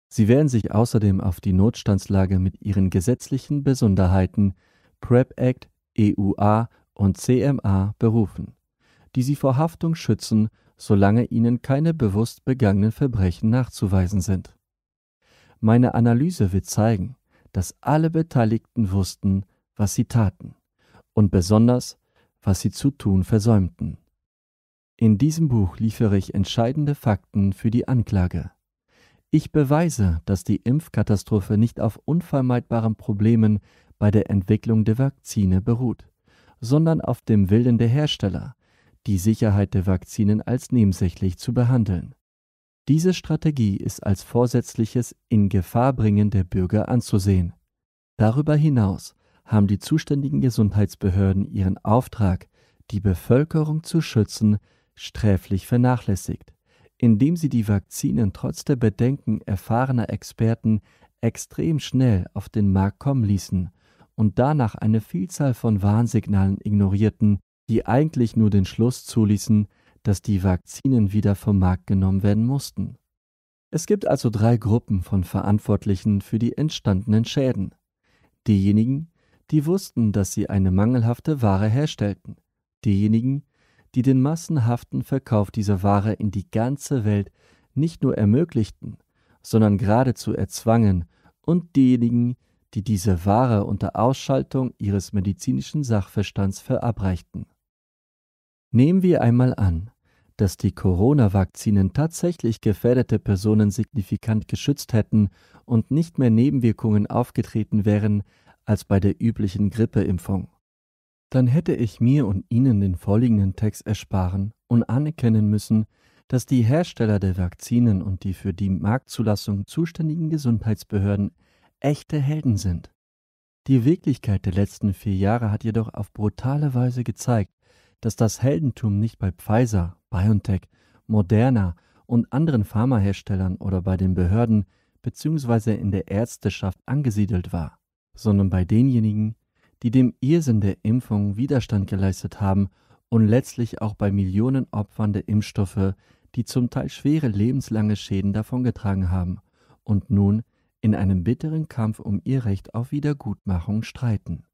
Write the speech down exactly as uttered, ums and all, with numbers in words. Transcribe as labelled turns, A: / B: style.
A: Sie werden sich außerdem auf die Notstandslage mit ihren gesetzlichen Besonderheiten PrEP Act, E U A und C M A berufen, die sie vor Haftung schützen, solange ihnen keine bewusst begangenen Verbrechen nachzuweisen sind. Meine Analyse wird zeigen, dass alle Beteiligten wussten, was sie taten und besonders, was sie zu tun versäumten. In diesem Buch liefere ich entscheidende Fakten für die Anklage. Ich beweise, dass die Impfkatastrophe nicht auf unvermeidbaren Problemen bei der Entwicklung der Vakzine beruht, sondern auf dem Willen der Hersteller, die Sicherheit der Vakzinen als nebensächlich zu behandeln. Diese Strategie ist als vorsätzliches Ingefahr-bringen der Bürger anzusehen. Darüber hinaus haben die zuständigen Gesundheitsbehörden ihren Auftrag, die Bevölkerung zu schützen, sträflich vernachlässigt, indem sie die Vakzinen trotz der Bedenken erfahrener Experten extrem schnell auf den Markt kommen ließen und danach eine Vielzahl von Warnsignalen ignorierten, die eigentlich nur den Schluss zuließen, dass die Vakzinen wieder vom Markt genommen werden mussten. Es gibt also drei Gruppen von Verantwortlichen für die entstandenen Schäden. Diejenigen, die wussten, dass sie eine mangelhafte Ware herstellten. Diejenigen, die den massenhaften Verkauf dieser Ware in die ganze Welt nicht nur ermöglichten, sondern geradezu erzwangen, und diejenigen, die diese Ware unter Ausschaltung ihres medizinischen Sachverstands verabreichten. Nehmen wir einmal an, dass die Corona-Vakzinen tatsächlich gefährdete Personen signifikant geschützt hätten und nicht mehr Nebenwirkungen aufgetreten wären als bei der üblichen Grippeimpfung. Dann hätte ich mir und Ihnen den vorliegenden Text ersparen und anerkennen müssen, dass die Hersteller der Vakzinen und die für die Marktzulassung zuständigen Gesundheitsbehörden echte Helden sind. Die Wirklichkeit der letzten vier Jahre hat jedoch auf brutale Weise gezeigt, dass das Heldentum nicht bei Pfizer, BioNTech, Moderna und anderen Pharmaherstellern oder bei den Behörden bzw. in der Ärzteschaft angesiedelt war, sondern bei denjenigen, die dem Irrsinn der Impfung Widerstand geleistet haben und letztlich auch bei Millionen Opfern der Impfstoffe, die zum Teil schwere lebenslange Schäden davongetragen haben und nun in einem bitteren Kampf um ihr Recht auf Wiedergutmachung streiten.